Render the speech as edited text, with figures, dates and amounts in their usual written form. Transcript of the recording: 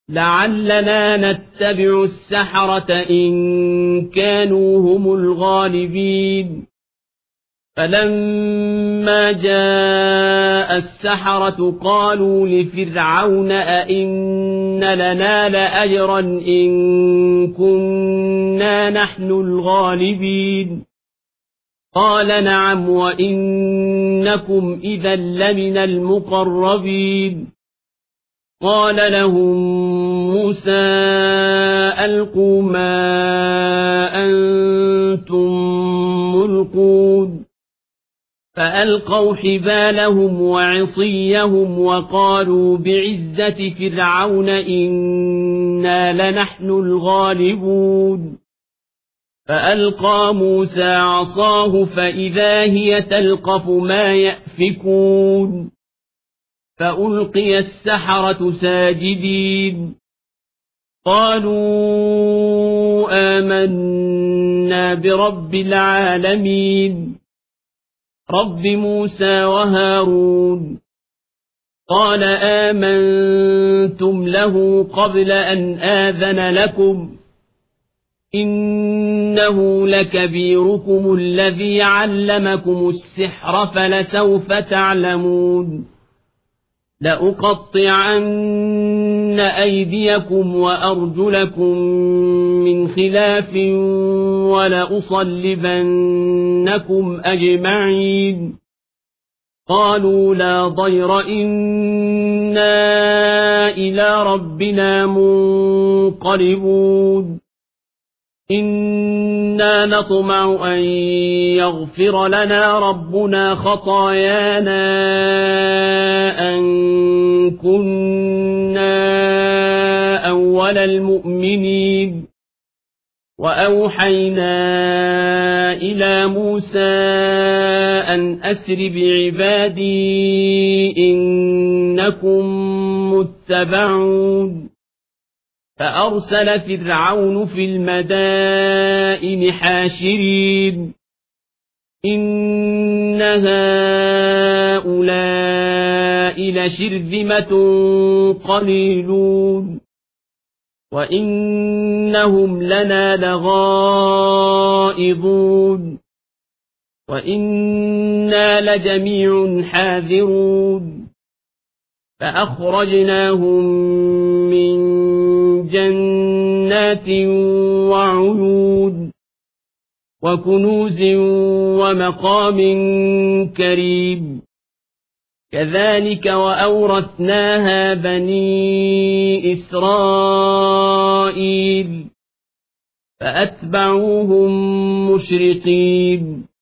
لعلنا نتبع السحرة إن كانوا هم الغالبين فلما جاء السحرة قالوا لفرعون أئن لنا لأجرا إن كنا نحن الغالبين قال نعم وإنكم إذا لمن المقربين قال لهم موسى ألقوا ما أنتم ملقون فألقوا حبالهم وعصيهم وقالوا بعزة فرعون إنا لنحن الغالبون فألقى موسى عصاه فإذا هي تلقف ما يأفكون فألقي السحرة ساجدين قالوا آمنا برب العالمين رب موسى وهارون قال آمنتم له قبل أن آذن لكم إنه لكبيركم الذي علمكم السحر فلسوف تعلمون لأقطعن أيديكم وأرجلكم من خلاف ولأصلبنكم أجمعين قالوا لا ضير إنا إلى ربنا منقلبون إنا نطمع أن يغفر لنا ربنا خطايانا أن كنا أول المؤمنين وأوحينا إلى موسى أن أسر بعبادي إنكم متبعون فأرسل فرعون في المدائن حاشرين إن هؤلاء لشرذمة قليلون وإنهم لنا لغائظون وإنا لجميع حاذرون فأخرجناهم من جنات وعيون وكنوز ومقام كريم كذلك وأورثناها بني إسرائيل فأتبعوهم مشرقين